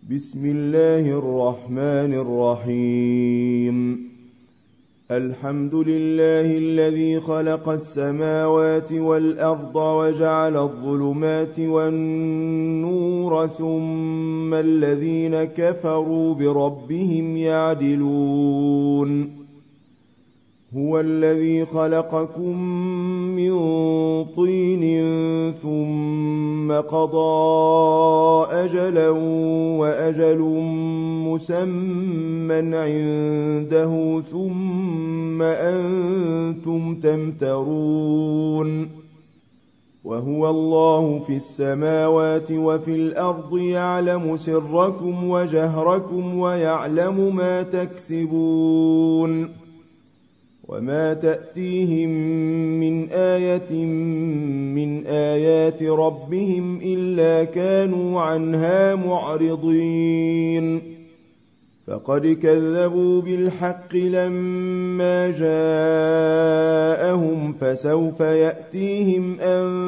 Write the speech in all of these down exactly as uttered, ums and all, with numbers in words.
بسم الله الرحمن الرحيم. الحمد لله الذي خلق السماوات والأرض وجعل الظلمات والنور ثم الذين كفروا بربهم يعدلون. هو الذي خلقكم من طين ثم قضى أجلا وأجل مسمى عنده ثم أنتم تمترون. وهو الله في السماوات وفي الأرض يعلم سركم وجهركم ويعلم ما تكسبون. وما تأتيهم من آية من آيات ربهم إلا كانوا عنها معرضين. فقد كذبوا بالحق لما جاءهم فسوف يأتيهم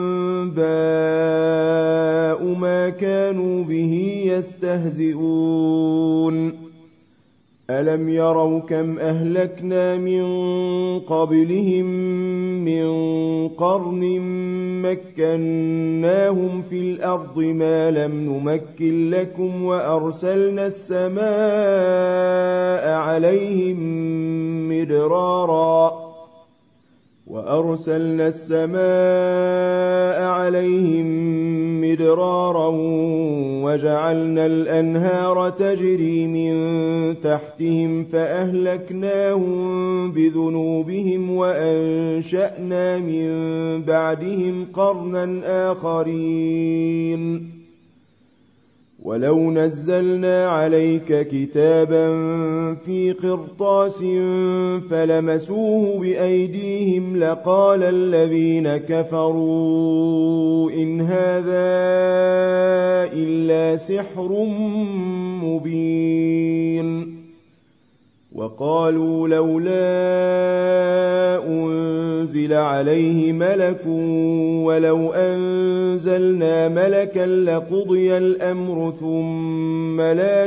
أنباء ما كانوا به يستهزئون. ألم يروا كم أهلكنا من قبلهم من قرن مكناهم في الأرض ما لم نمكن لكم وأرسلنا السماء عليهم مدرارا وأرسلنا السماء عليهم مدرارا وجعلنا الأنهار تجري من تحتهم فأهلكناهم بذنوبهم وأنشأنا من بعدهم قرنا آخرين. ولو نزلنا عليك كتابا في قرطاس فلمسوه بأيديهم لقال الذين كفروا إن هذا إلا سحر مبين. وقالوا لولا أنزل عليه ملك ولو أنزلنا ملكا لقضي الأمر ثم لا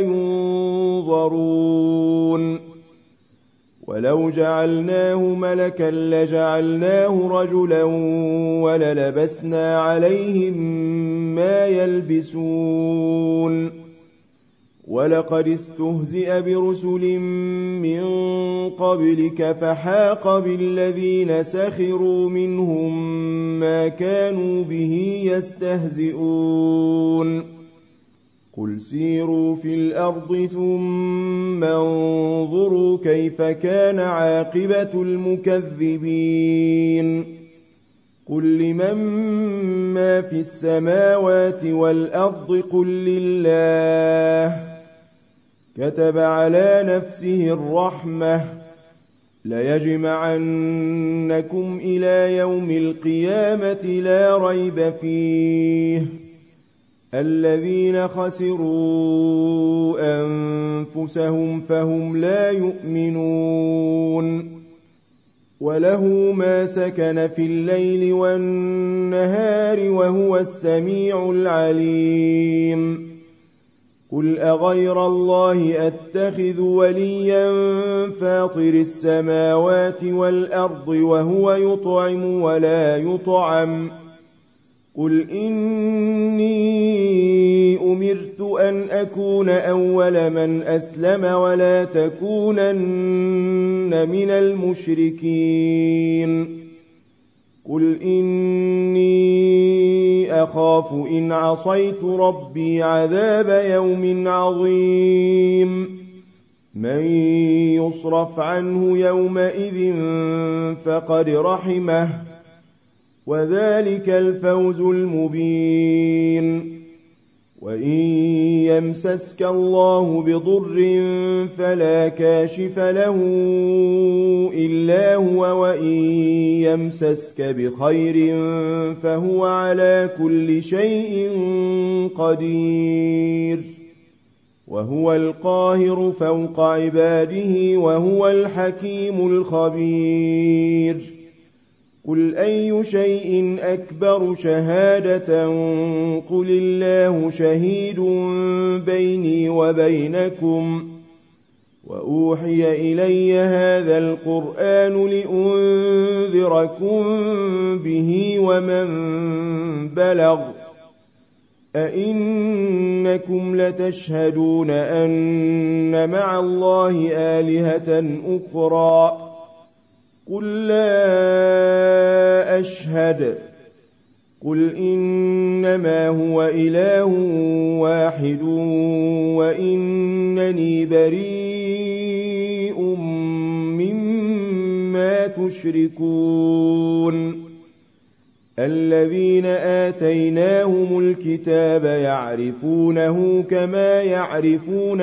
ينظرون. ولو جعلناه ملكا لجعلناه رجلا وللبسنا عليهم ما يلبسون. ولقد استهزئ برسل من قبلك فحاق بالذين سخروا منهم ما كانوا به يستهزئون. قل سيروا في الأرض ثم انظروا كيف كان عاقبة المكذبين. قل لمن ما في السماوات والأرض قل لله. كتب على نفسه الرحمة ليجمعنكم إلى يوم القيامة لا ريب فيه. الذين خسروا أنفسهم فهم لا يؤمنون. وله ما سكن في الليل والنهار وهو السميع العليم. قل أغير الله أتخذ وليا فاطر السماوات والأرض وهو يطعم ولا يطعم. قل إني أمرت أن أكون أول من أسلم ولا تكونن من المشركين. قل إني أخاف إن عصيت ربي عذاب يوم عظيم. من يصرف عنه يومئذ فقد رحمه وذلك الفوز المبين. وإن يمسسك الله بضر فلا كاشف له إلا هو وإن يمسسك بخير فهو على كل شيء قدير. وهو القاهر فوق عباده وهو الحكيم الخبير. قل أي شيء أكبر شهادة قل الله شهيد بيني وبينكم وأوحي إلي هذا القرآن لأنذركم به ومن بلغ أئنكم لتشهدون أن مع الله آلهة أخرى قل لا أشهد قل إنما هو إله واحد وإنني بريء مما تشركون الذين آتيناهم الكتاب يعرفونه كما يعرفون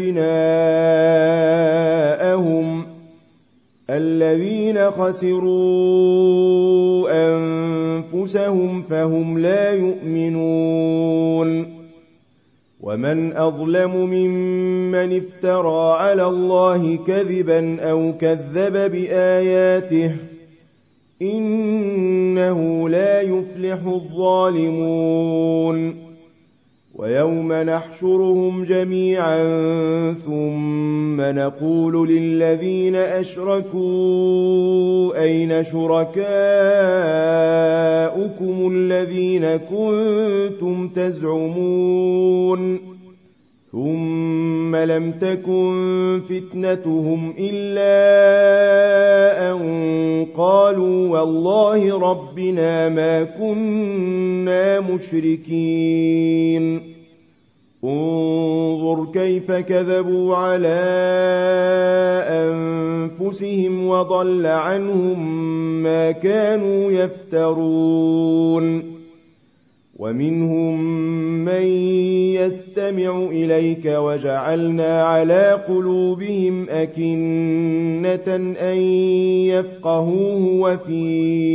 أبناءهم الذين خسروا أنفسهم فهم لا يؤمنون ومن أظلم ممن افترى على الله كذبا أو كذب بآياته إنه لا يفلح الظالمون ويوم نحشرهم جميعا ثم نقول للذين أشركوا أين شركاؤكم الذين كنتم تزعمون ثم لم تكن فتنتهم إلا أن قالوا والله ربنا ما كنا مشركين انظر كيف كذبوا على أنفسهم وضل عنهم ما كانوا يفترون ومنهم من يستمع إليك وجعلنا على قلوبهم أكنة أن يفقهوه وفي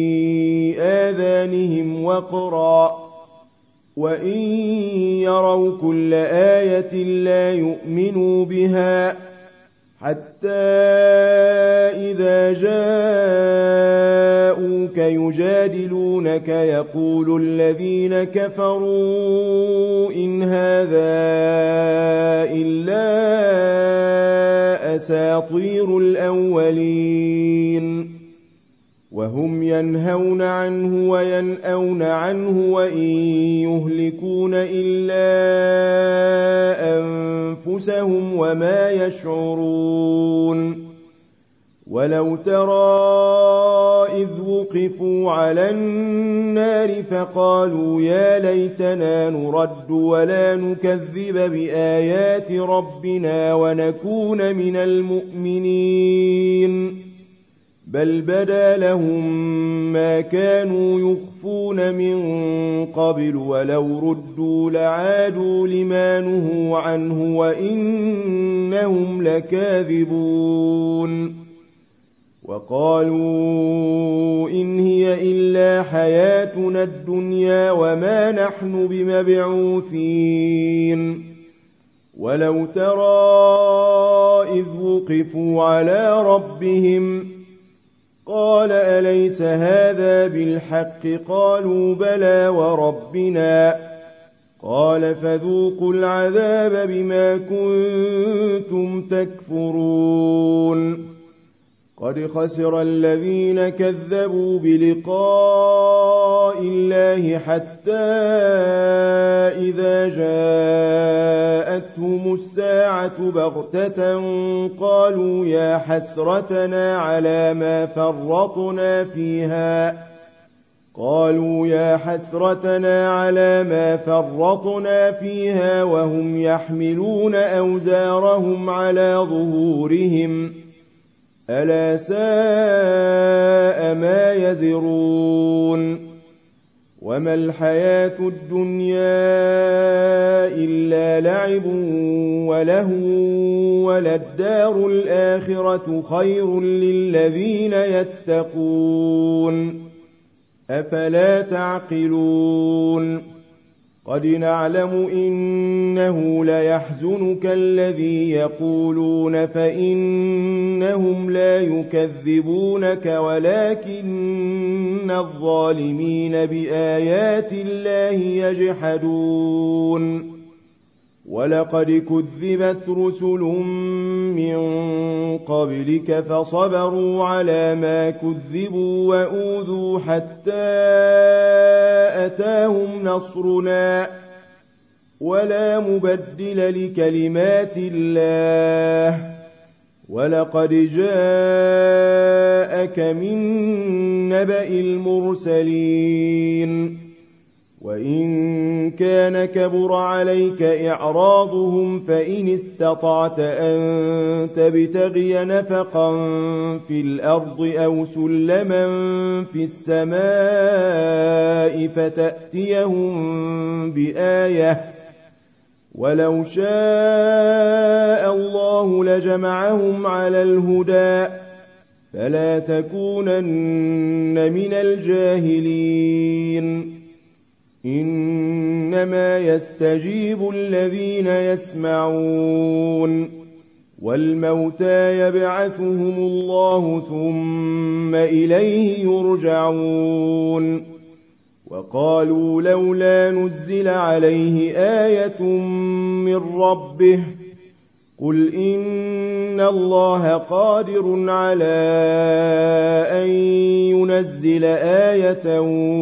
آذانهم وقرا وإن يروا كل آية لا يؤمنوا بها حتى إذا جاءوك يجادلونك يقول الذين كفروا إن هذا إلا أساطير الأولين وهم ينهون عنه وينأون عنه وإن يهلكون إلا أنفسهم وما يشعرون ولو ترى إذ وقفوا على النار فقالوا يا ليتنا نرد ولا نكذب بآيات ربنا ونكون من المؤمنين بل بدا لهم ما كانوا يخفون من قبل ولو ردوا لعادوا لما نهوا عنه وإنهم لكاذبون وقالوا إن هي إلا حياتنا الدنيا وما نحن بمبعوثين ولو ترى إذ وقفوا على ربهم قال أليس هذا بالحق قالوا بلى وربنا قال فذوقوا العذاب بما كنتم تكفرون قد خسر الذين كذبوا بلقاء الله حتى إذا جاءتهم الساعة بغتة قالوا يا حسرتنا على ما فرطنا فيها قالوا يا حسرتنا على ما فرطنا فيها وهم يحملون أوزارهم على ظهورهم ألا ساء ما يزرون وما الحياة الدنيا إلا لعب ولهو وللدار الآخرة خير للذين يتقون أفلا تعقلون قد نعلم إنه ليحزنك الذي يقولون فإنهم لا يكذبونك ولكن الظالمين بآيات الله يجحدون ولقد كذبت رسل من قبلك فصبروا على ما كذبوا وأوذوا حتى أتاهم نصرنا ولا مبدل لكلمات الله ولقد جاءك من نبأ المرسلين وإن كان كبر عليك إعراضهم فإن استطعت أن تبتغي نفقا في الأرض أو سلما في السماء فتأتيهم بآية ولو شاء الله لجمعهم على الهدى فلا تكونن من الجاهلين إنما يستجيب الذين يسمعون والموتى يبعثهم الله ثم إليه يرجعون وقالوا لولا نزل عليه آية من ربه قل إن الله قادر على أن ينزل آية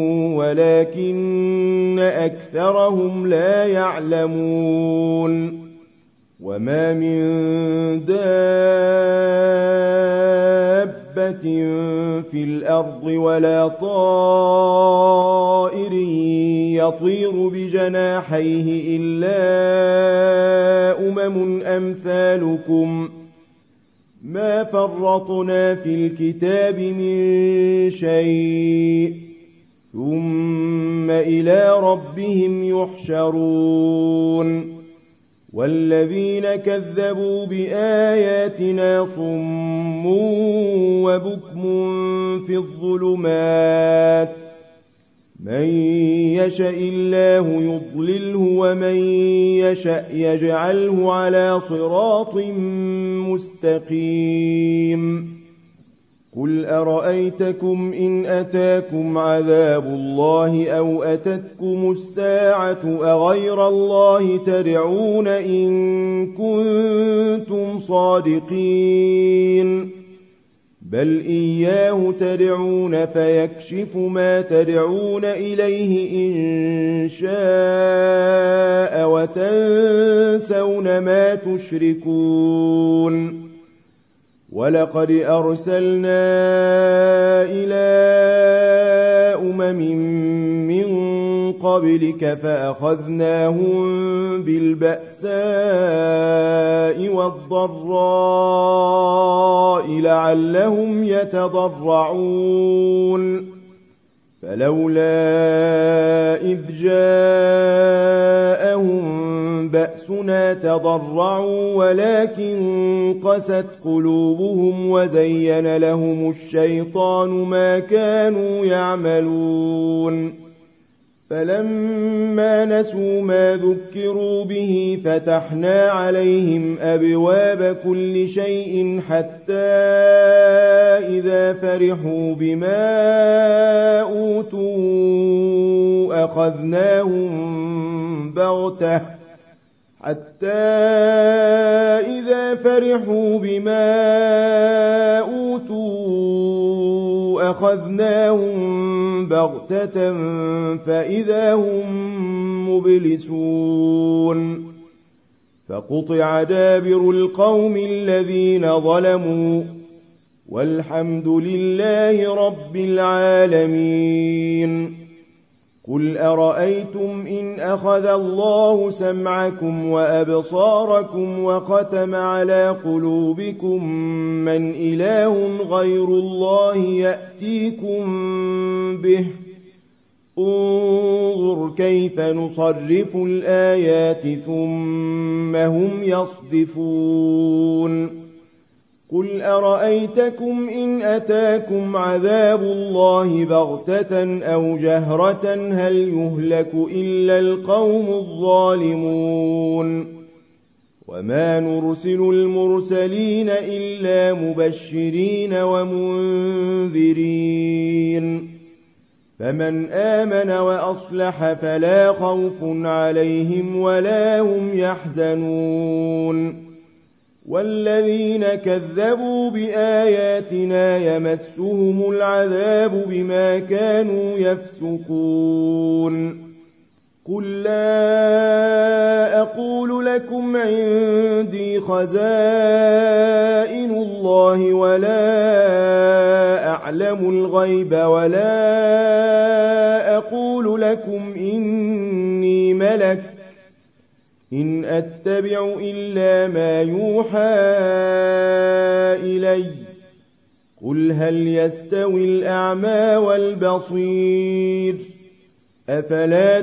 ولكن أكثرهم لا يعلمون وما من دابة في الأرض ولا طائر يطير بجناحيه إلا أمم أمثالكم ما فرطنا في الكتاب من شيء ثم إلى ربهم يحشرون والذين كذبوا بآياتنا صم وبكم في الظلمات من يشاء الله يضلله ومن يشاء يجعله على صراط مستقيم قل أرأيتكم إن أتاكم عذاب الله أو أتتكم الساعة أغير الله تدعون إن كنتم صادقين بل إياه تدعون فيكشف ما تدعون إليه إن شاء وتنسون ما تشركون ولقد أرسلنا إلى أمم من قبلك فأخذناهم بالبأساء والضراء لعلهم يتضرعون فلولا إذ جاءهم بأسنا تضرعوا ولكن قست قلوبهم وزين لهم الشيطان ما كانوا يعملون فلما نسوا ما ذكروا به فتحنا عليهم أبواب كل شيء حتى إذا فرحوا بما أوتوا أخذناهم بغتة حتى إذا فرحوا بما أوتوا أخذناهم بغتة فإذا هم مبلسون فقطع دابر القوم الذين ظلموا والحمد لله رب العالمين قل أرأيتم إن أخذ الله سمعكم وأبصاركم وختم على قلوبكم من إله غير الله يأتيكم به انظر كيف نصرف الآيات ثم هم يصدفون قل أرأيتكم إن أتاكم عذاب الله بغتة أو جهرة هل يهلك إلا القوم الظالمون وما نرسل المرسلين إلا مبشرين ومنذرين فمن آمن وأصلح فلا خوف عليهم ولا هم يحزنون والذين كذبوا بآياتنا يمسهم العذاب بما كانوا يفسقون قل لا أقول لكم عندي خزائن الله ولا أعلم الغيب ولا أقول لكم إني ملك إن أتبع إلا ما يوحى إلي قل هل يستوي الأعمى والبصير أفلا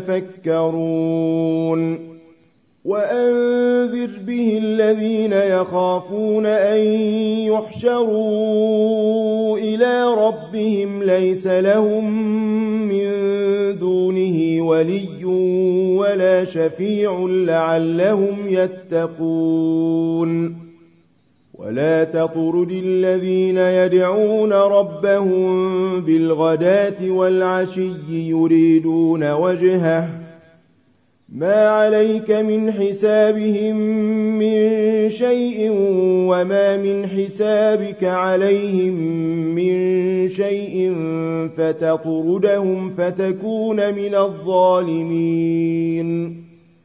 تتفكرون وأنذر به الذين يخافون أن يحشروا إلى ربهم ليس لهم من دونه ولي ولا شفيع لعلهم يتقون ولا تطرد الذين يدعون ربهم بالغداة والعشي يريدون وجهه ما عليك من حسابهم من شيء وما من حسابك عليهم من شيء فتطردهم فتكون من الظالمين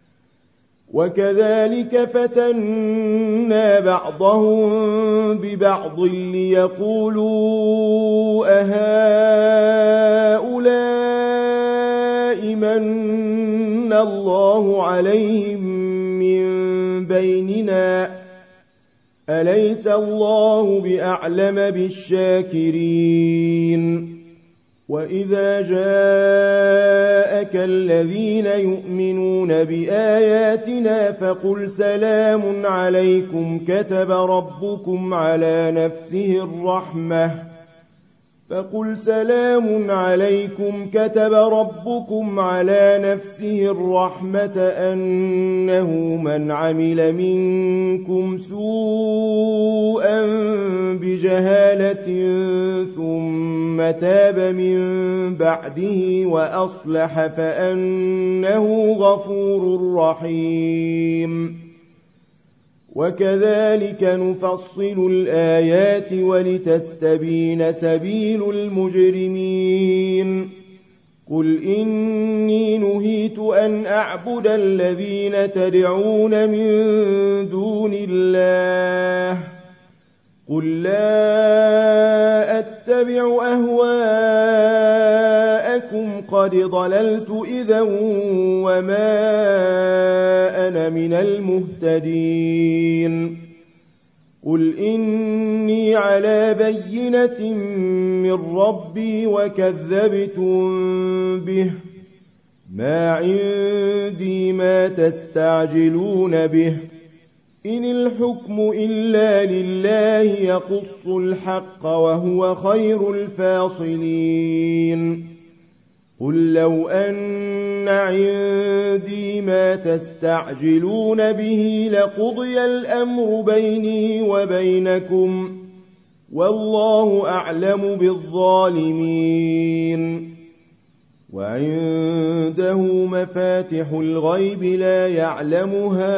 وكذلك فتنا بعضهم ببعض ليقولوا أهؤلاء من الله عليهم من بيننا أليس الله بأعلم بالشاكرين وإذا جاءك الذين يؤمنون بآياتنا فقل سلام عليكم كتب ربكم على نفسه الرحمة فقل سلام عليكم كتب ربكم على نفسه الرحمة أنه من عمل منكم سوءا بجهالة ثم تاب من بعده وأصلح فأنه غفور رحيم وكذلك نفصل الآيات ولتستبين سبيل المجرمين قل إني نهيت أن أعبد الذين تدعون من دون الله قل لا أتبع أهواءكم قد ضللت إذا وما أنا من المهتدين قل إني على بينة من ربي وكذبتم به ما عندي ما تستعجلون به إن الحكم إلا لله يقص الحق وهو خير الفاصلين قل لو أن عندي ما تستعجلون به لقضي الأمر بيني وبينكم والله أعلم بالظالمين وعنده مفاتح الغيب لا يعلمها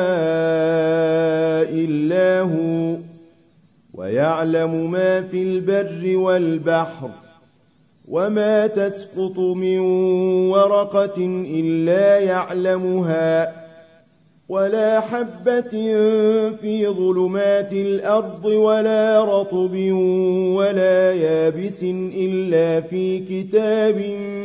إلا هو ويعلم ما في البر والبحر وما تسقط من ورقة إلا يعلمها ولا حبة في ظلمات الأرض ولا رطب ولا يابس إلا في كتاب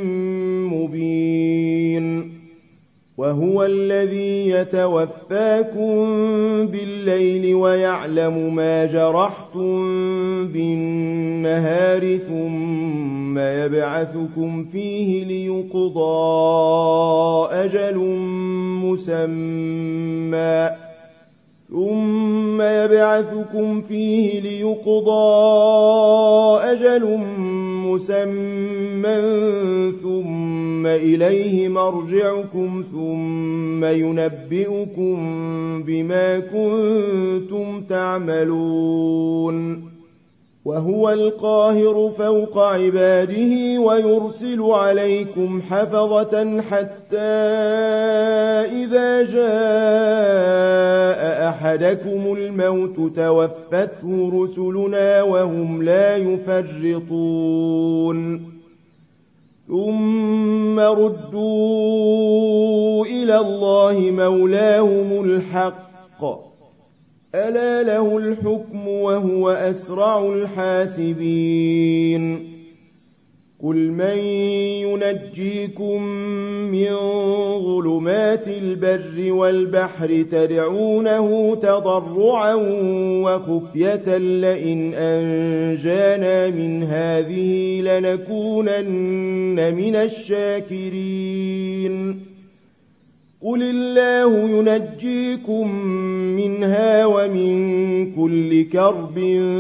مبين وهو الذي يتوفاكم بالليل ويعلم ما جرحتم بالنهار ثم يبعثكم فيه ليقضى أجل مسمى ثم يبعثكم فيه ليقضى أجل مسمى ثم إليه مرجعكم ثم ينبئكم بما كنتم تعملون وهو القاهر فوق عباده ويرسل عليكم حفظة حتى إذا جاء أحدكم الموت توفته رسلنا وهم لا يفرطون ثم ردوا إلى الله مولاهم الحق ألا له الحكم وهو أسرع الحاسبين قل من ينجيكم من ظلمات البر والبحر تدعونه تضرعا وخفية لئن أنجانا من هذه لنكونن من الشاكرين قل الله ينجيكم منها ومن كل كرب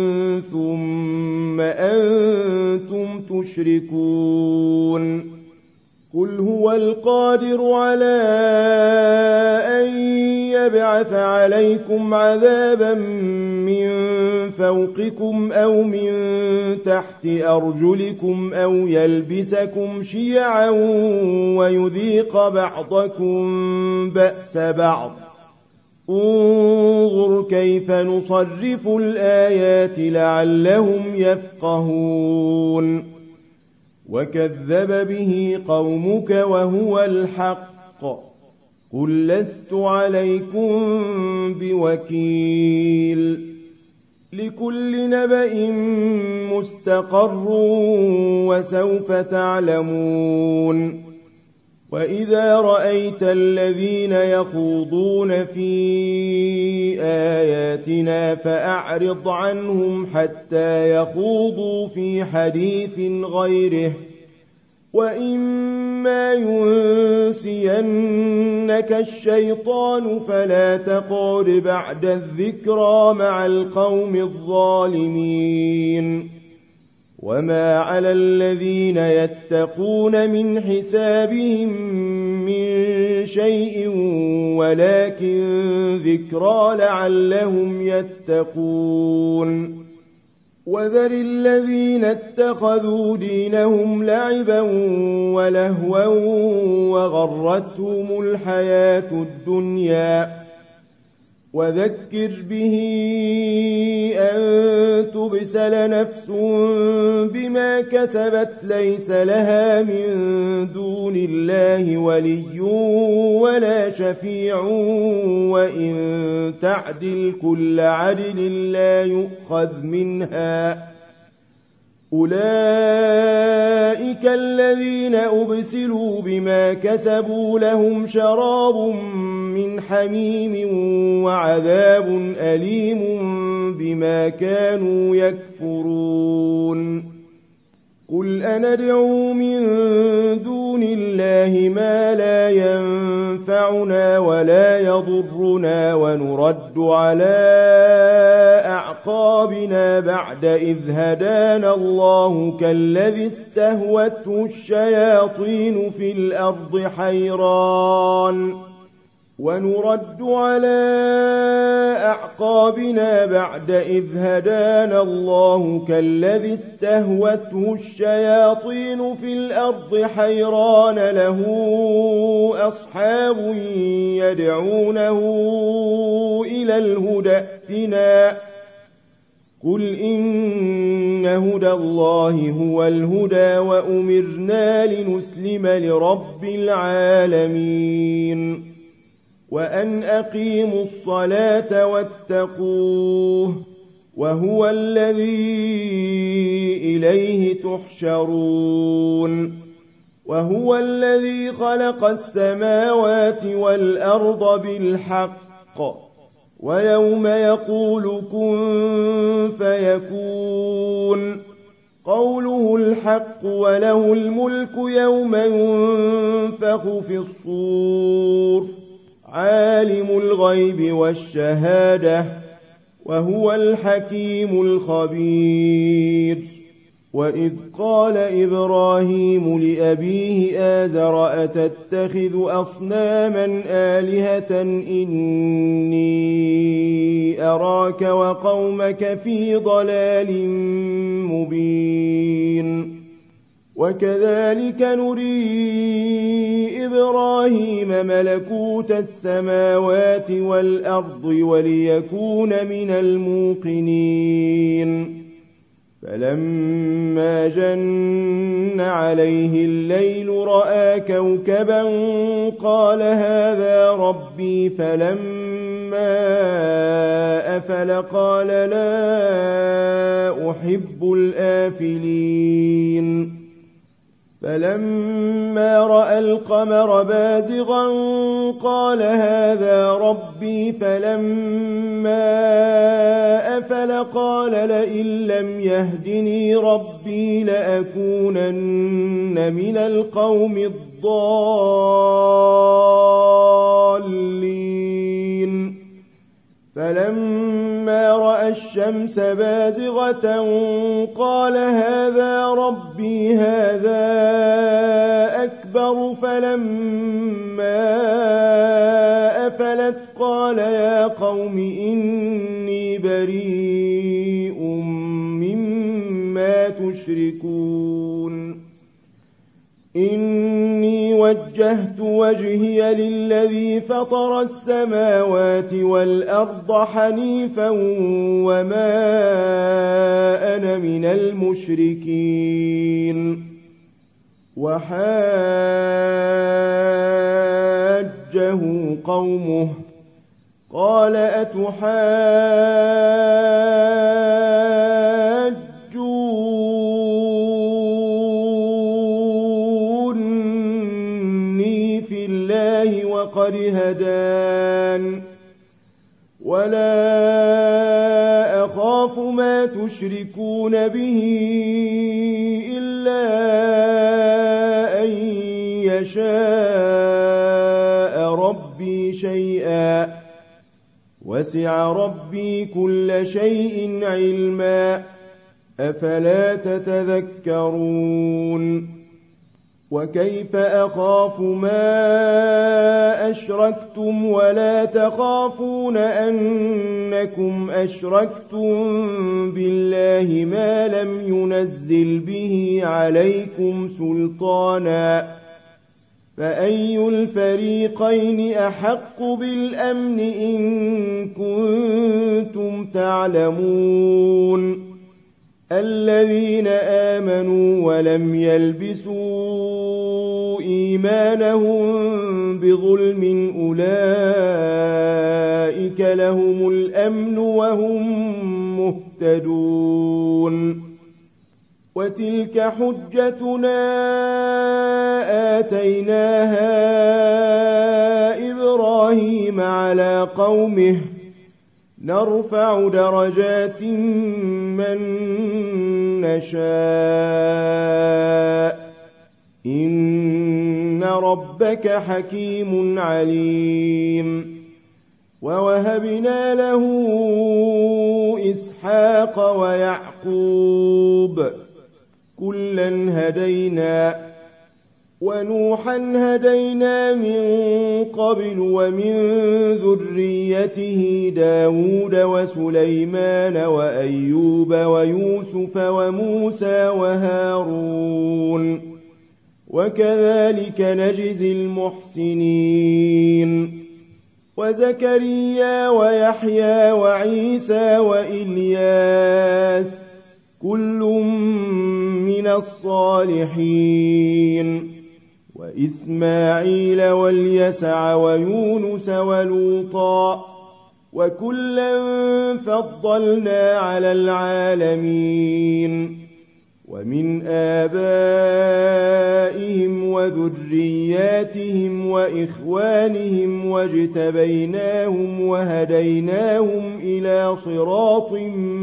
ثم أنتم تشركون قل هو القادر على أن يبعث عليكم عذابا من فوقكم أو من تحت أرجلكم أو يلبسكم شيعا ويذيق بعضكم بأس بعض انظر كيف نصرف الآيات لعلهم يفقهون وكذب به قومك وهو الحق قل لست عليكم بوكيل لكل نبأ مستقر وسوف تعلمون وإذا رأيت الذين يخوضون في آياتنا فأعرض عنهم حتى يخوضوا في حديث غيره وإما ينسينك الشيطان فلا تقعد بعد الذكرى مع القوم الظالمين وما على الذين يتقون من حسابهم من شيء ولكن ذكرى لعلهم يتقون وذر الذين اتخذوا دينهم لعبا ولهوا وغرتهم الحياة الدنيا وذكر به أن تبسل نفس بما كسبت ليس لها من دون الله ولي ولا شفيع وإن تعدل كل عدل لا يؤخذ منها أولئك الذين أبسلوا بما كسبوا لهم شراب من حميم وعذاب أليم بما كانوا يكفرون قل أندعو من دون الله ما لا ينفعنا ولا يضرنا ونرد على أعقابنا بعد إذ هدانا الله كالذي استهوته الشياطين في الأرض حيران ونرد على أعقابنا بعد إذ هدانا الله كالذي استهوته الشياطين في الأرض حيران له أصحاب يدعونه إلى الهدى ائتنا قل إن هدى الله هو الهدى وأمرنا لنسلم لرب العالمين وأن أقيموا الصلاة واتقوه وهو الذي إليه تحشرون وهو الذي خلق السماوات والأرض بالحق ويوم يقول كن فيكون قوله الحق وله الملك يوم ينفخ في الصور عالم الغيب والشهادة وهو الحكيم الخبير. وإذ قال إبراهيم لأبيه آزر أتتخذ أصناما آلهة إني أراك وقومك في ضلال مبين. وكذلك نري إبراهيم ملكوت السماوات والأرض وليكون من الموقنين. فلما جن عليه الليل رأى كوكبا قال هذا ربي فلما أفل قال لا أحب الآفلين. فلما رأى القمر بازغا قال هذا ربي فلما أفل قال لئن لم يهدني ربي لأكونن من القوم الضالين. فلما رأى الشمس بازغة قال هذا ربي هذا أكبر. فلما أفلت قال يا قوم إني بريء مما تشركون. إني وجهت وجهي للذي فطر السماوات والأرض حنيفا وما أنا من المشركين. وحاجه قومه قال أتحاجوني في الله وقد هدان ولا أخاف ما تشركون به إلا أن يشاء ربي شيئا وسع ربي كل شيء علما أفلا تتذكرون. وكيف أخاف ما أشركتم ولا تخافون أنكم أشركتم بالله ما لم ينزل به عليكم سلطانا فأي الفريقين أحق بالأمن إن كنتم تعلمون. الذين آمنوا ولم يلبسوا إيمانهم بظلم أولئك لهم الأمن وهم مهتدون. وتلك حجتنا آتيناها إبراهيم على قومه نرفع درجات من نشاء إن ربك حكيم عليم. ووهبنا له إسحاق ويعقوب كلا هدينا ونوحا هدينا من قبل ومن ذريته داود وسليمان وأيوب ويوسف وموسى وهارون وكذلك نجزي المحسنين. وزكريا ويحيى وعيسى وإلياس كل من الصالحين وإسماعيل واليسع ويونس ولوطا وكلا فضلنا على العالمين. ومن آبائهم وذرياتهم وإخوانهم واجتبيناهم وهديناهم إلى صراط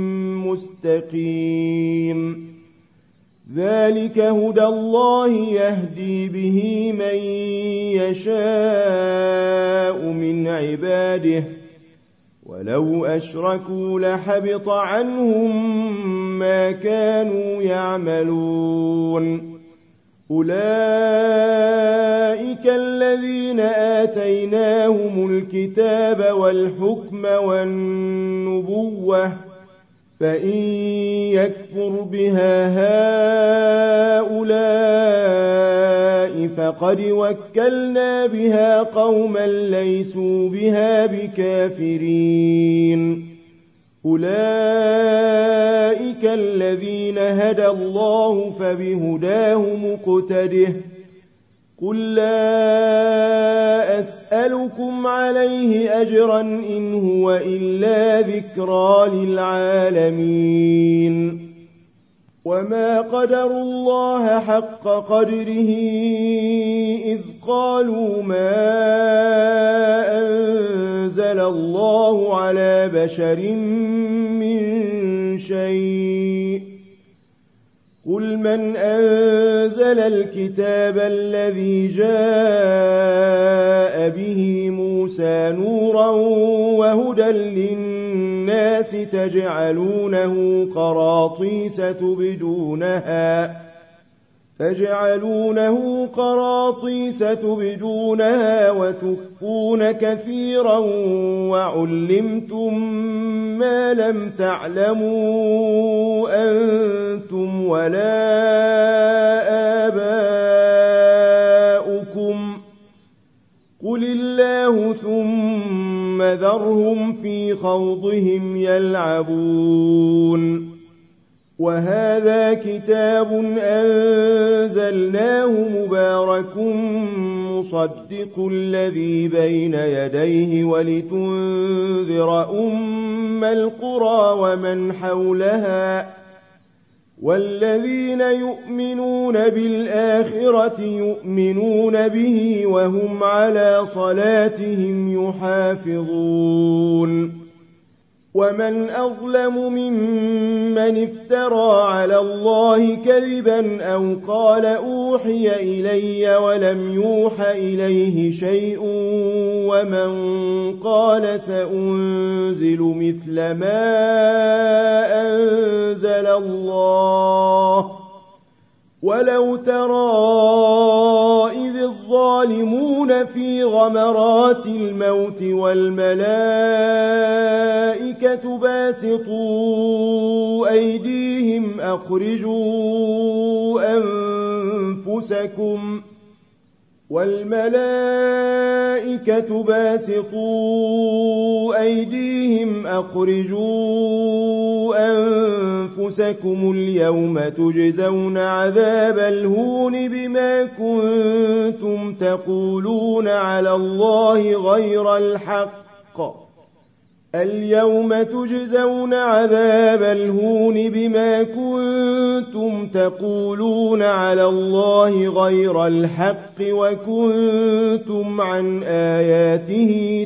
مستقيم. ذلك هدى الله يهدي به من يشاء من عباده ولو أشركوا لحبط عنهم ما كانوا يعملون أولئك الذين آتيناهم الكتاب والحكم والنبوة فإن يكفر بها هؤلاء فقد وكلنا بها قوما ليسوا بها بكافرين أولئك الذين هدى الله فبهداه مقتده قل لا أسألكم عليه أجرا إن هو إلا ذكرى للعالمين وما قدروا الله حق قدره إذ قالوا ما أنزل الله على بشر من شيء قل من أنزل الكتاب الذي جاء به موسى نورا وهدى للناس تجعلونه قراطيس تبدونها تجعلونه قراطيس تبدونها وتخفون كثيرا وعلمتم ما لم تعلموا أنتم ولا آباؤكم قل الله ثم ذرهم في خوضهم يلعبون وهذا كتاب أنزلناه مبارك مصدق الذي بين يديه ولتنذر أم القرى ومن حولها والذين يؤمنون بالآخرة يؤمنون به وهم على صلاتهم يحافظون ومن أظلم ممن افترى على الله كذبا أو قال أوحي إلي ولم يوح إليه شيء ومن قال سأنزل مثل ما أنزل الله ولو ترى إذ الظالمون في غمرات الموت والملائكة باسطوا أيديهم أخرجوا أنفسكم والملائكة باسطوا أيديهم أخرجوا أنفسكم اليوم تجزون عذاب الهون بما كنتم تقولون على الله غير الحق اليوم تجزون عذاب الهون بما كنتم تقولون على الله غير الحق وكنتم عن آياته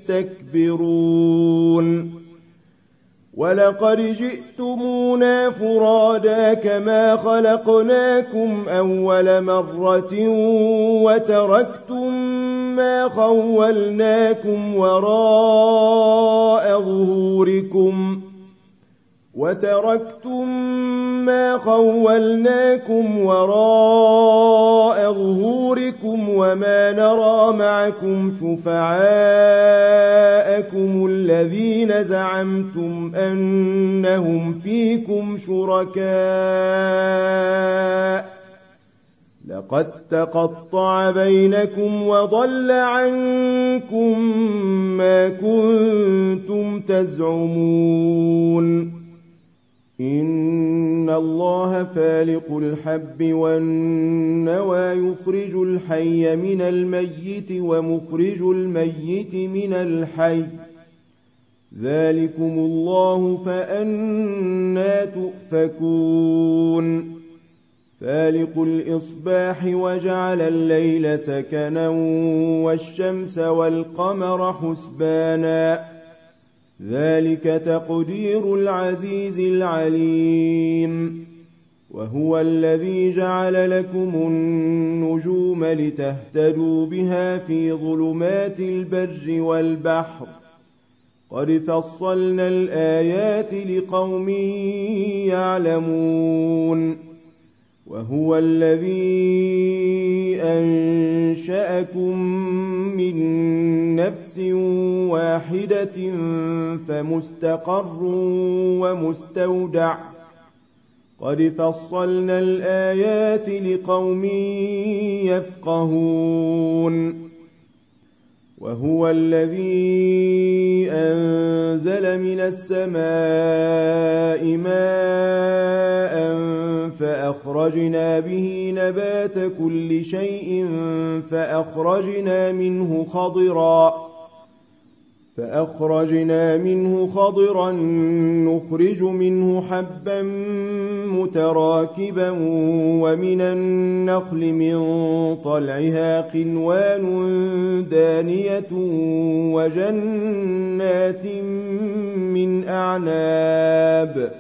تستكبرون ولقد جئتمونا فرادا كما خلقناكم أول مرة وتركتم ما خولناكم وراء ظهوركم وتركتم ما خولناكم وراء ظهوركم وما نرى معكم شفعاءكم الذين زعمتم أنهم فيكم شركاء لقد تقطع بينكم وضل عنكم ما كنتم تزعمون إن الله فالق الحب والنوى يخرج الحي من الميت ومخرج الميت من الحي ذلكم الله فأنى تؤفكون فالق الإصباح وجعل الليل سكنا والشمس والقمر حسبانا ذلك تقدير العزيز العليم وهو الذي جعل لكم النجوم لتهتدوا بها في ظلمات البر والبحر قد فصلنا الآيات لقوم يعلمون وهو الذي أنشأكم من نفس واحدة فمستقر ومستودع قد فصلنا الآيات لقوم يفقهون وهو الذي أنزل من السماء ماء فأخرجنا به نبات كل شيء فأخرجنا منه خضرا فأخرجنا منه خضرا نخرج منه حبا متراكبا ومن النخل من طلعها قنوان دانية وجنات من أعناب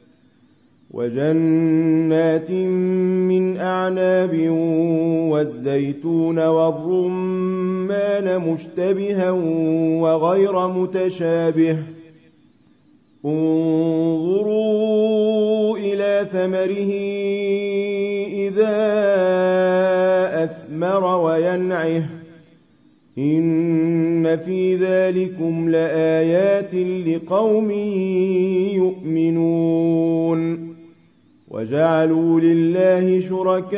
وجنات من أعناب والزيتون والرمان مشتبها وغير متشابه انظروا إلى ثمره إذا أثمر وينعه إن في ذلكم لآيات لقوم يؤمنون وجعلوا لله شركاء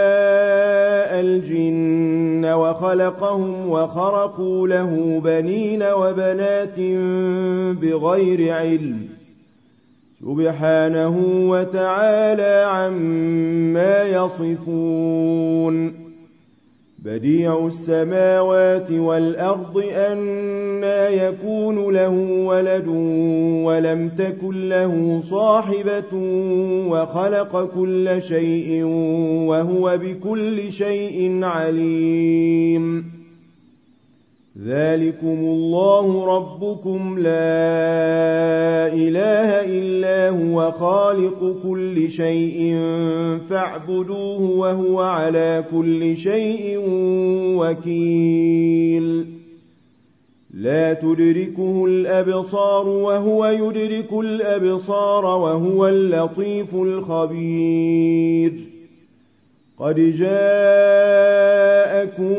الجن وخلقهم وخرقوا له بنين وبنات بغير علم سبحانه وتعالى عما يصفون بديع السماوات والأرض أنى يكون له ولد ولم تكن له صاحبة وخلق كل شيء وهو بكل شيء عليم ذلكم الله ربكم لا إله إلا هو خالق كل شيء فاعبدوه وهو على كل شيء وكيل لا تدركه الأبصار وهو يدرك الأبصار وهو اللطيف الخبير قد جاءكم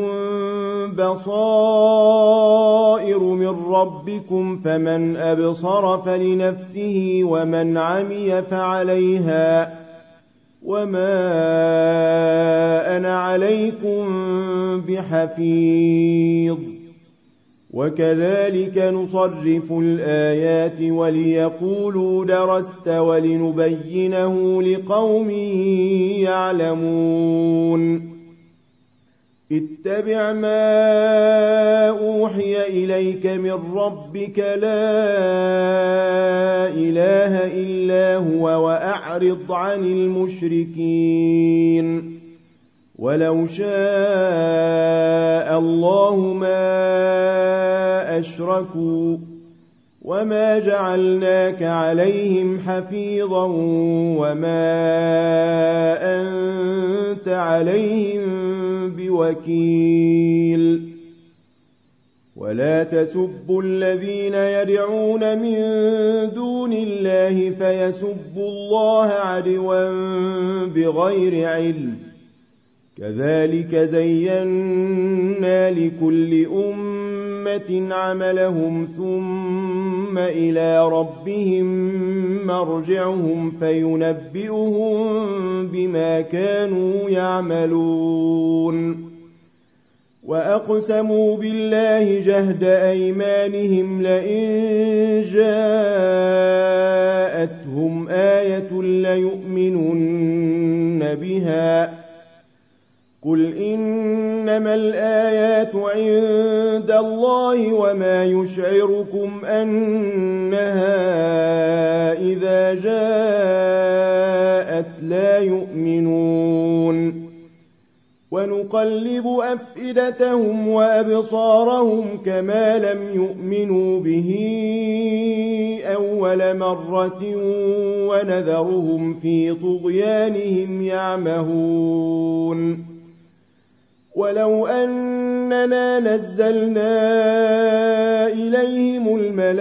بصائر من ربكم فمن أبصر فلنفسه ومن عمي فعليها وما أنا عليكم بحفيظ وكذلك نصرف الآيات وليقولوا درست ولنبينه لقوم يعلمون اتبع ما أوحي إليك من ربك لا إله إلا هو وأعرض عن المشركين ولو شاء الله ما أشركوا وما جعلناك عليهم حفيظا وما أنت عليهم بوكيل ولا تسبوا الذين يدعون من دون الله فيسبوا الله عدوا بغير علم كذلك زينا لكل أمة عملهم ثم إلى ربهم مرجعهم فينبئهم بما كانوا يعملون وأقسموا بالله جهد أيمانهم لئن جاءتهم آية ليؤمنن بها قل إنما الآيات عند الله وما يشعركم أنها إذا جاءت لا يؤمنون ونقلب أفئدتهم وأبصارهم كما لم يؤمنوا به أول مرة ونذرهم في طغيانهم يعمهون ولو أننا نزلنا إليهم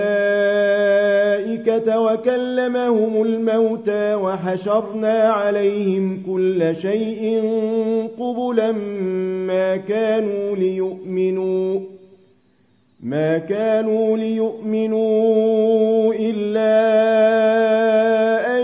الملائكة وكلمهم الموتى وحشرنا عليهم كل شيء قبلا ما كانوا ليؤمنوا ما كانوا ليؤمنوا إلا أن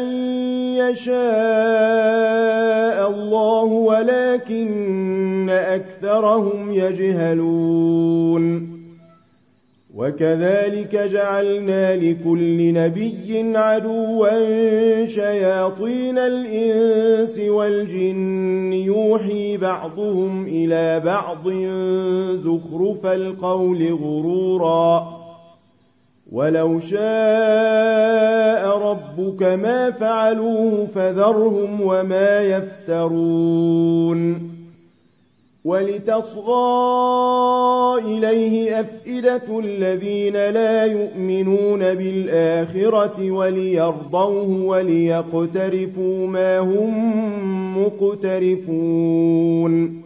يشاء الله ولكن أكثرهم يجهلون وكذلك جعلنا لكل نبي عدوا شياطين الإنس والجن يوحي بعضهم إلى بعض زخرف القول غرورا ولو شاء ربك ما فعلوه فذرهم وما يفترون ولتصغى إليه أفئدة الذين لا يؤمنون بالآخرة وليرضوه وليقترفوا ما هم مقترفون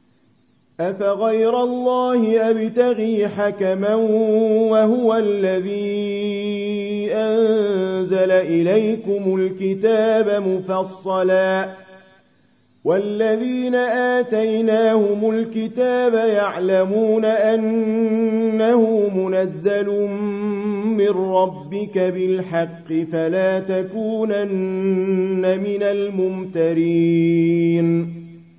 أفغير الله أبتغي حكما وهو الذي أنزل إليكم الكتاب مفصلا والذين آتيناهم الكتاب يعلمون أنه منزل من ربك بالحق فلا تكونن من الممترين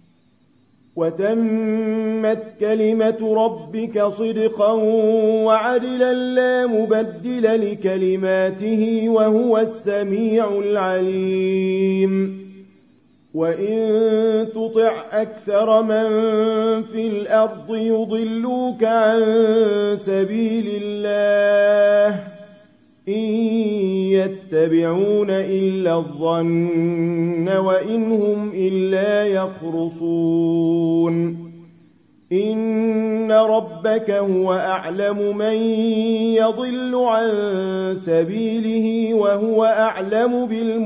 وتمت كلمة ربك صدقا وعدلا لا مبدل لكلماته وهو السميع العليم وإن تطع أكثر من في الأرض يضلوك عن سبيل الله إن يتبعون إلا الظن وإن هم إلا يخرصون إن ربك هو أعلم من يضل عن سبيله وهو أعلم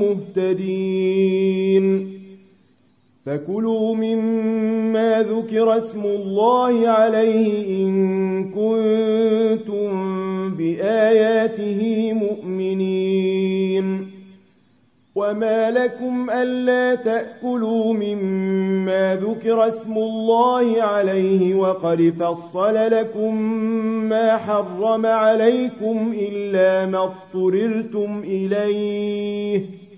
بالمهتدين فكلوا مما ذكر اسم الله عليه إن كنتم بآياته مؤمنين وما لكم ألا تأكلوا مما ذكر اسم الله عليه وقد فصل لكم ما حرم عليكم إلا ما اضطررتم إليه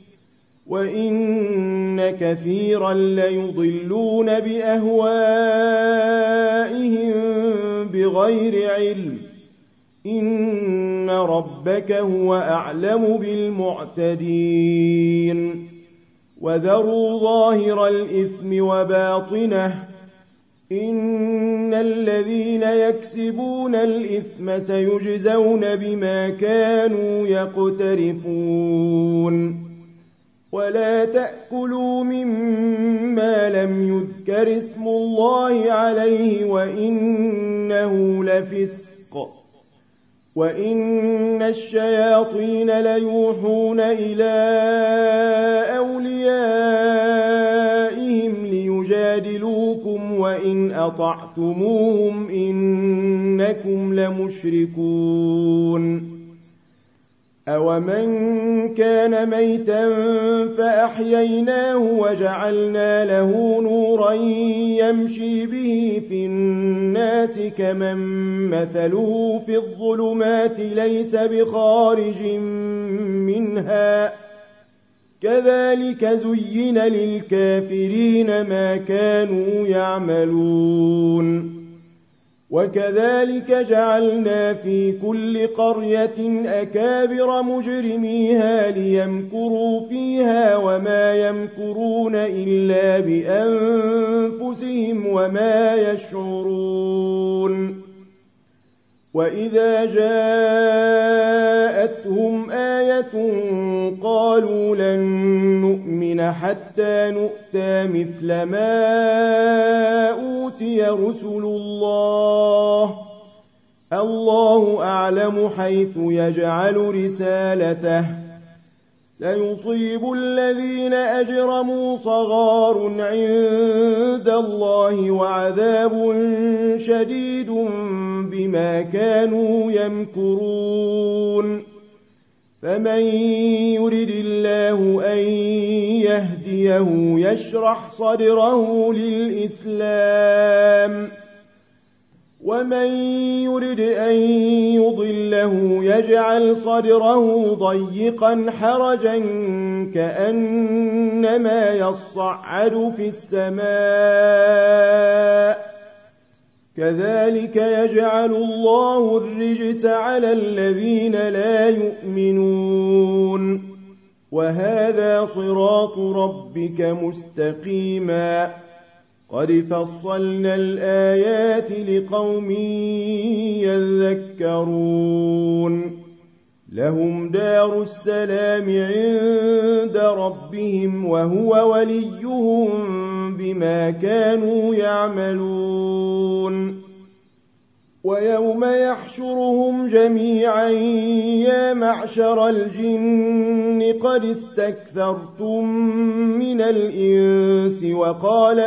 وإن كثيرا ليضلون بأهوائهم بغير علم إن ربك هو أعلم بالمعتدين وذروا ظاهر الإثم وباطنه إن الذين يكسبون الإثم سيجزون بما كانوا يقترفون ولا تأكلوا مما لم يذكر اسم الله عليه وإنه لفسق وإن الشياطين ليوحون إلى أوليائهم ليجادلوكم وإن أطعتموهم إنكم لمشركون أَوَمَنْ كَانَ مَيْتًا فَأَحْيَيْنَاهُ وَجَعَلْنَا لَهُ نُورًا يَمْشِي بِهِ فِي النَّاسِ كَمَنْ مَثَلُهُ فِي الظُّلُمَاتِ لَيْسَ بِخَارِجٍ مِنْهَا كَذَلِكَ زُيِّنَ لِلْكَافِرِينَ مَا كَانُوا يَعْمَلُونَ وكذلك جعلنا في كل قرية أكابر مجرميها ليمكروا فيها وما يمكرون إلا بأنفسهم وما يشعرون وإذا جاءتهم آية قالوا لن نؤمن حتى نؤتى مثل ما أوتي رسل الله الله أعلم حيث يجعل رسالته سيصيب الذين أجرموا صغار عند الله وعذاب شديد بما كانوا يمكرون فمن يرد الله أن يهديه يشرح صدره للإسلام ومن يرد أن يضله يجعل صدره ضيقا حرجا كأنما يصعد في السماء كذلك يجعل الله الرجس على الذين لا يؤمنون وهذا صراط ربك مستقيما قد فصلنا الآيات لقوم يذكرون لهم دار السلام عند ربهم وهو وليهم بما كانوا يعملون ويوم يحشرهم جميعا يا معشر الجن قد استكثرتم من الإنس وقال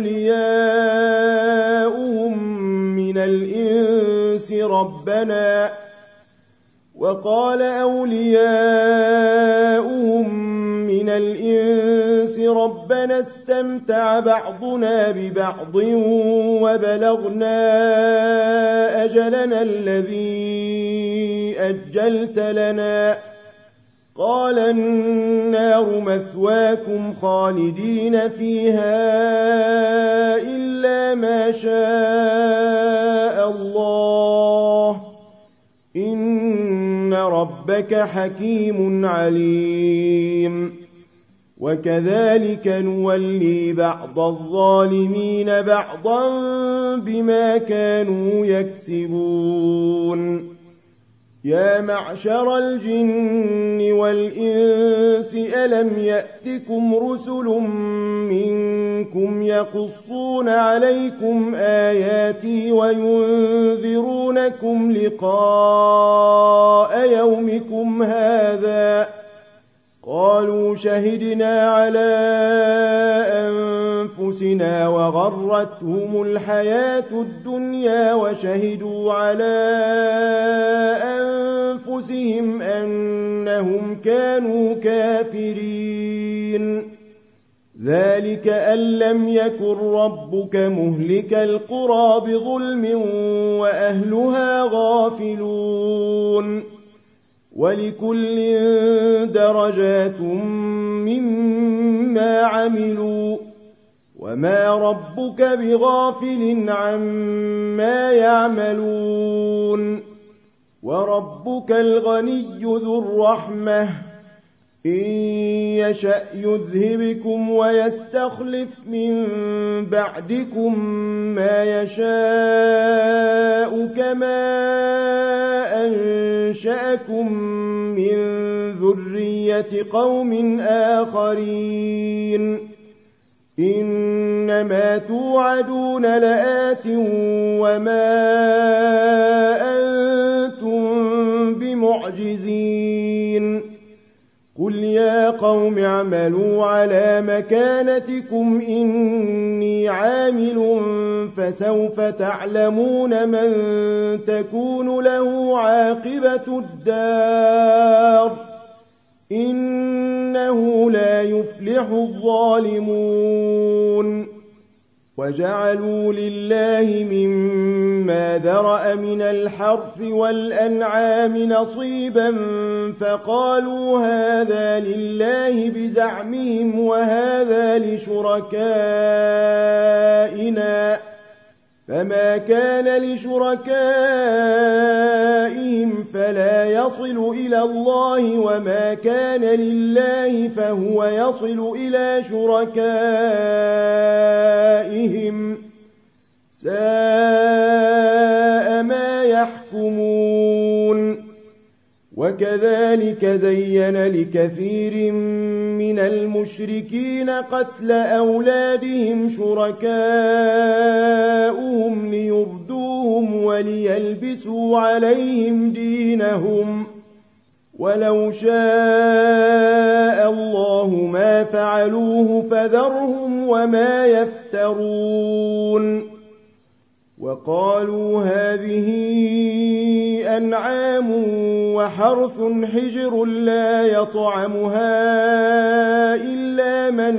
أولياؤهم من الإنس ربنا وقال أولياؤهم من الإنس ربنا استمتع بعضنا ببعض وبلغنا أجلنا الذي أجلت لنا قال النار مثواكم خالدين فيها إلا ما شاء الله إن ربك حكيم عليم وكذلك نولي بعض الظالمين بعضا بما كانوا يكسبون يا معشر الجن والإنس ألم يأتكم رسل منكم يقصون عليكم آياتي وينذرونكم لقاء يومكم هذا قالوا شهدنا على أنفسنا وغرتهم الحياة الدنيا وشهدوا على أنفسهم أنهم كانوا كافرين ذلك أن لم يكن ربك مهلك القرى بظلم وأهلها غافلون ولكل درجات مما عملوا وما ربك بغافل عما يعملون وربك الغني ذو الرحمة إن يشأ يذهبكم ويستخلف من بعدكم ما يشاء كما أنشأكم من ذرية قوم آخرين إنما توعدون لآت وما أنتم بمعجزين قل يا قوم اعملوا على مكانتكم إني عامل فسوف تعلمون من تكون له عاقبة الدار إنه لا يفلح الظالمون وجعلوا لله مما ذرأ من الحرث والأنعام نصيبا فقالوا هذا لله بزعمهم وهذا لشركائنا فما كان لشركائهم فلا يصل إلى الله وما كان لله فهو يصل إلى شركائهم ساء ما يحكمون وكذلك زين لكثير من المشركين قتل أولادهم شركاؤهم ليردوهم وليلبسوا عليهم دينهم ولو شاء الله ما فعلوه فذرهم وما يفترون وقالوا هذه أنعام وحرث حجر لا يطعمها إلا من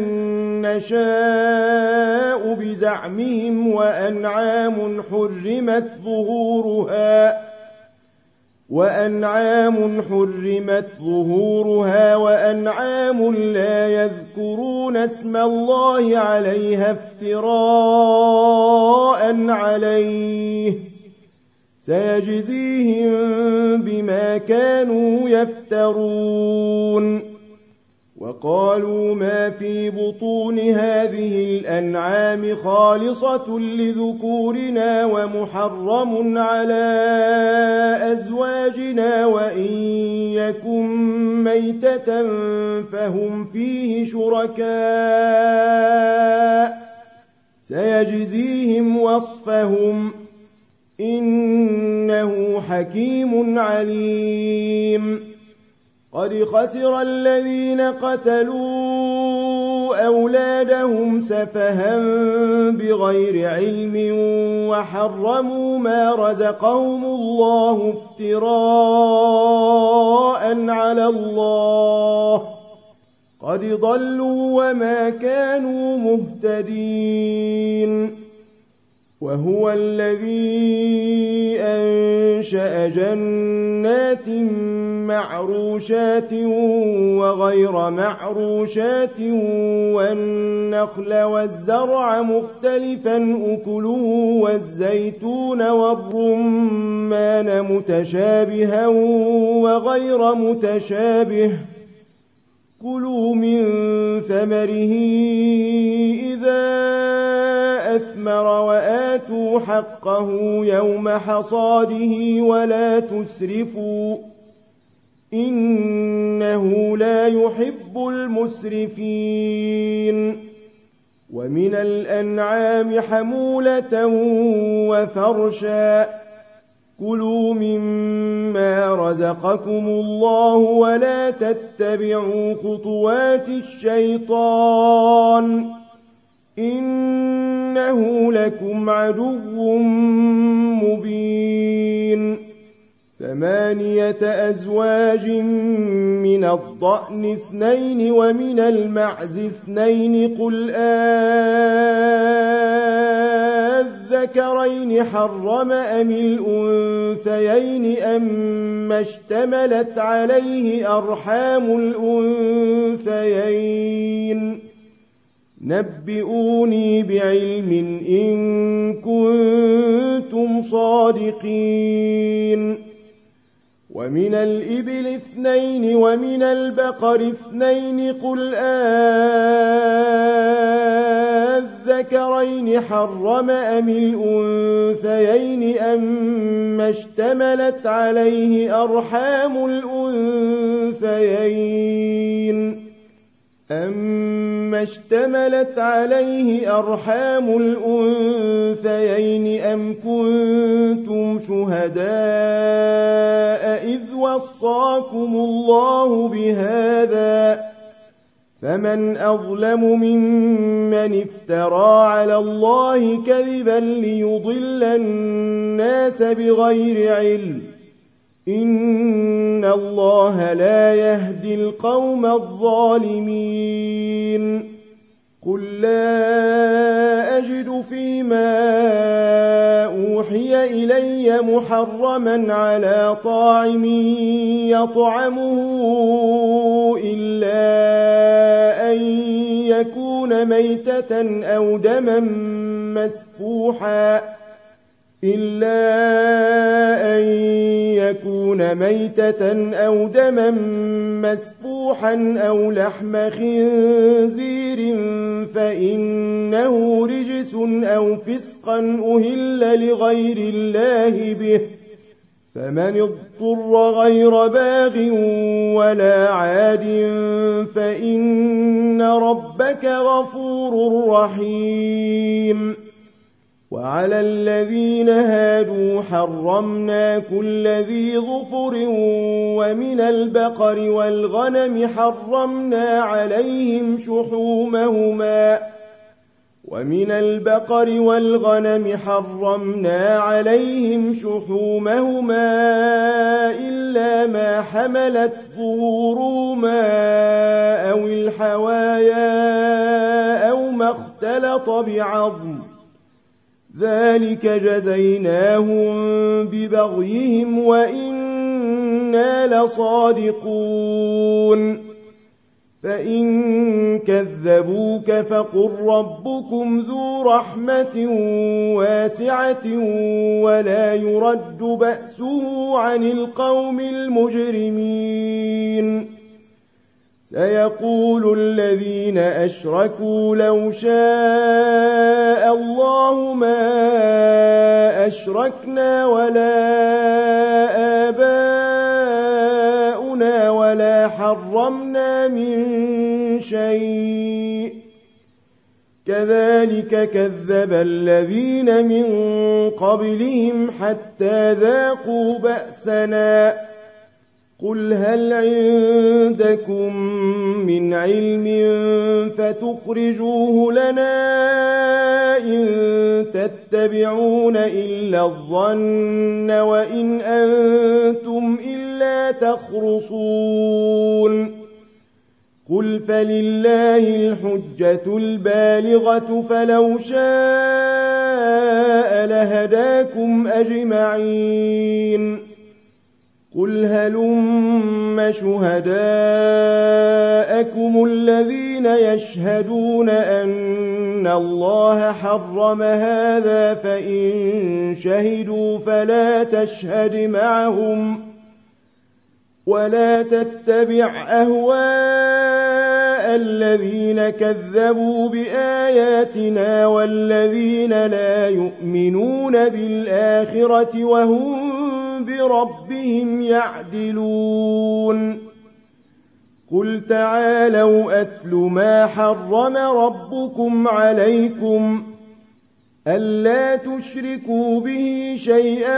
نشاء بزعمهم وأنعام حرمت ظهورها وأنعام حرمت ظهورها وأنعام لا يذكرون اسم الله عليها افتراء عليه سيجزيهم بما كانوا يفترون وقالوا ما في بطون هذه الأنعام خالصة لذكورنا ومحرم على أزواجنا وإن يكن ميتة فهم فيه شركاء سيجزيهم وصفهم إنه حكيم عليم قد خسر الذين قتلوا أولادهم سفها بغير علم وحرموا ما رزقهم الله افتراء على الله قد ضلوا وما كانوا مهتدين وهو الذي أنشأ جنات معروشات وغير معروشات والنخل والزرع مختلفا أكله والزيتون والرمان متشابها وغير متشابه كلوا من ثمره إذا أثمر وآتوا حقه يوم حصاده ولا تسرفوا إنه لا يحب المسرفين ومن الأنعام حمولة وفرشا كلوا مما رزقكم الله ولا تتبعوا خطوات الشيطان إنه لكم عدو مبين ثمانية أزواج من الضأن اثنين ومن المعز اثنين قل أذكرين حرم أم الأنثيين أم اشتملت عليه أرحام الأنثيين نبئوني بعلم إن كنتم صادقين ومن الإبل اثنين ومن البقر اثنين قل أذكرين حرم أم الأنثيين أم اشتملت عليه أرحام الأنثيين أما اشتملت عليه أرحام الأنثيين أم كنتم شهداء إذ وصاكم الله بهذا فمن أظلم ممن افترى على الله كذبا ليضل الناس بغير علم إن الله لا يهدي القوم الظالمين قل لا أجد فيما أوحي إلي محرما على طاعم يطعمه إلا أن يكون ميتة أو دما مسفوحا إلا أن يكون ميتة أو دما مسفوحا أو لحم خنزير فإنه رجس أو فسقا أهل لغير الله به فمن اضطر غير باغ ولا عاد فإن ربك غفور رحيم وعلى الذين هادوا حرمنا كل ذي ظفر ومن البقر والغنم حرمنا عليهم شحومهما ومن البقر والغنم حرمنا عليهم شحومهما إلا ما حملت ظهورهما أو الحوايا أو ما اختلط بعظم ذلك جزيناهم ببغيهم وإنا لصادقون فإن كذبوك فقل ربكم ذو رحمة واسعة ولا يرد بأسه عن القوم المجرمين سيقول الذين أشركوا لو شاء الله ما أشركنا ولا آباؤنا ولا حرمنا من شيء كذلك كذب الذين من قبلهم حتى ذاقوا بأسنا قل هل عندكم من علم فتخرجوه لنا إن تتبعون إلا الظن وإن أنتم إلا تخرصون قل فلله الحجة البالغة فلو شاء لهداكم أجمعين قل هلم شهداءكم الذين يشهدون أن الله حرم هذا فإن شهدوا فلا تشهد معهم ولا تتبع أهواء الذين كذبوا بآياتنا والذين لا يؤمنون بالآخرة وهم بربهم يعدلون قل تعالوا أتل ما حرم ربكم عليكم ألا تشركوا به شيئا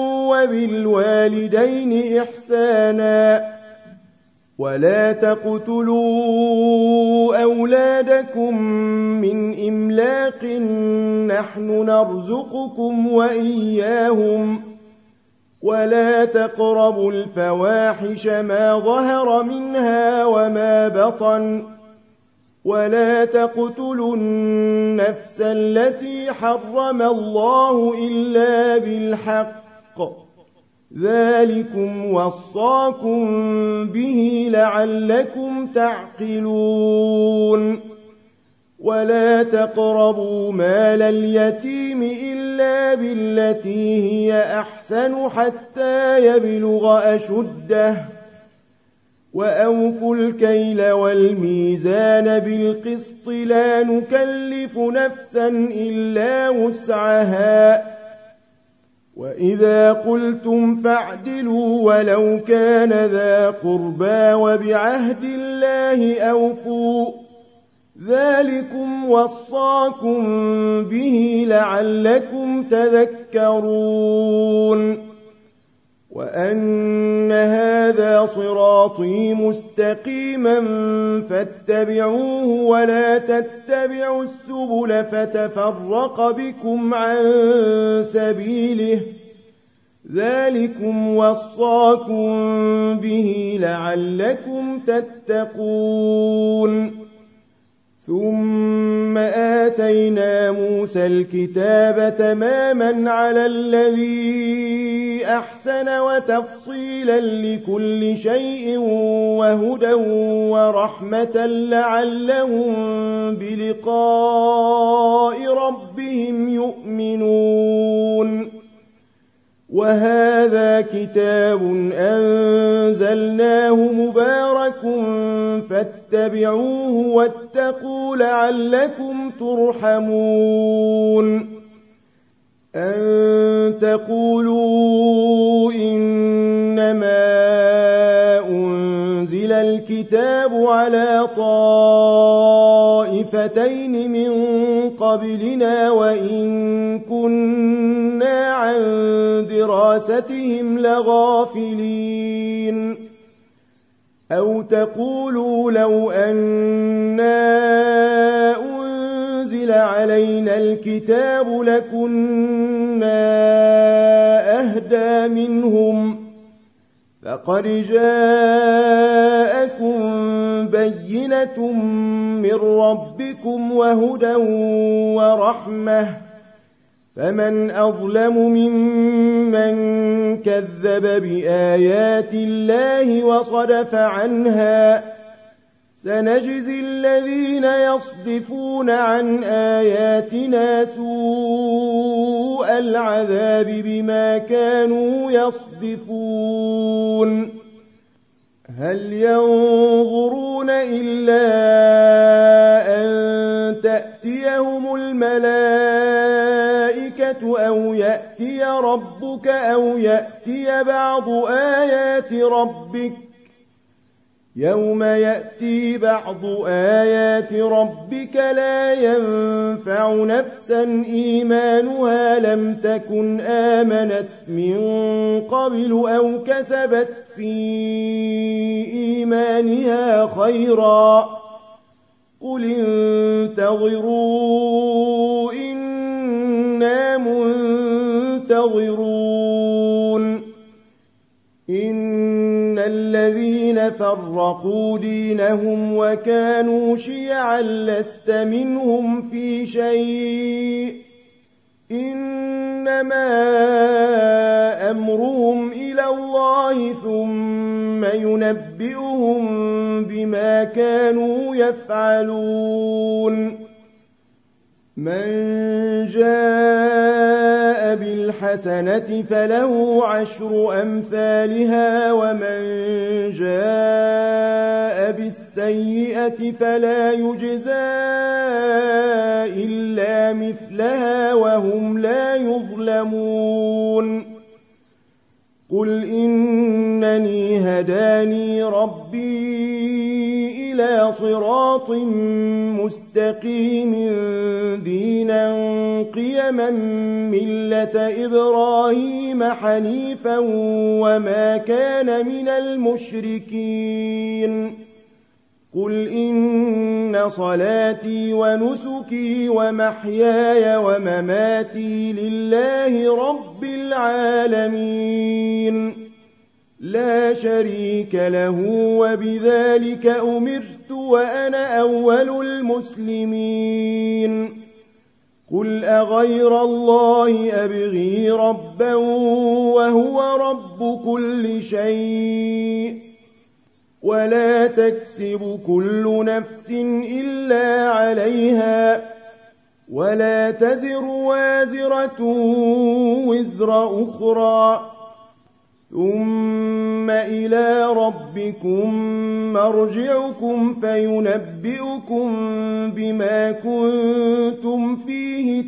وبالوالدين إحسانا ولا تقتلوا أولادكم من إملاق نحن نرزقكم وإياهم ولا تقربوا الفواحش ما ظهر منها وما بطن ولا تقتلوا النفس التي حرم الله إلا بالحق ذلكم وصاكم به لعلكم تعقلون ولا تقربوا مال اليتيم إلا بالتي هي أحسن حتى يبلغ أشده وأوفوا الكيل والميزان بالقسط لا نكلف نفسا إلا وسعها وإذا قلتم فاعدلوا ولو كان ذا قربى وبعهد الله أوفوا ذلكم وصاكم به لعلكم تذكرون وأن هذا صراطي مستقيما فاتبعوه ولا تتبعوا السبل فتفرق بكم عن سبيله ذلكم وصاكم به لعلكم تتقون ثم آتينا موسى الكتاب تماما على الذي أحسن وتفصيلا لكل شيء وهدى ورحمة لعلهم بلقاء ربهم يؤمنون وهذا كتاب أنزلناه مبارك فاتبعوه واتقوا لعلكم ترحمون أن تقولوا إنما أنزل أنزل الكتاب على طائفتين من قبلنا وإن كنا عن دراستهم لغافلين أو تقولوا لو أنا أنزل علينا الكتاب لكنا أهدى منهم فقد جاءكم بينة من ربكم وهدى ورحمة فمن أظلم ممن كذب بآيات الله وصدف عنها سنجزي الذين يصدفون عن آياتنا سوء العذاب بما كانوا يصدفون هل ينظرون إلا أن تأتيهم الملائكة أو يأتي ربك أو يأتي بعض آيات ربك يوم يأتي بعض آيات ربك لا ينفع نفسا إيمانها لم تكن آمنت من قبل أو كسبت في إيمانها خيرا قل انتظروا إنا منتظرون إن الذين فرقوا دينهم وكانوا شيعا لست منهم في شيء إنما أمرهم إلى الله ثم ينبئهم بما كانوا يفعلون من جاء بالحسنة فله عشر أمثالها ومن جاء بالسيئة فلا يجزى إلا مثلها وهم لا يظلمون قل إنني هداني ربي إلى صراط مستقيم دينا قيما ملة إبراهيم حنيفا وما كان من المشركين قل إن صلاتي ونسكي ومحياي ومماتي لله رب العالمين لا شريك له وبذلك أمرت وأنا أول المسلمين قل أغير الله أبغي ربا وهو رب كل شيء ولا تكسب كل نفس إلا عليها ولا تزر وازرة وزر أخرى ثم إلى ربكم مرجعكم فينبئكم بما كنتم فيه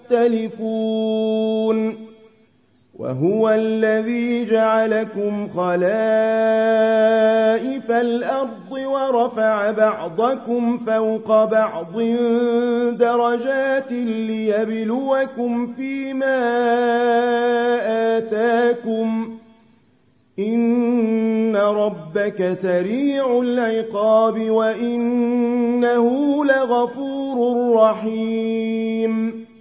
تختلفون وهو الذي جعلكم خلائف الأرض ورفع بعضكم فوق بعض درجات ليبلوكم فيما آتاكم إن ربك سريع العقاب وإنه لغفور رحيم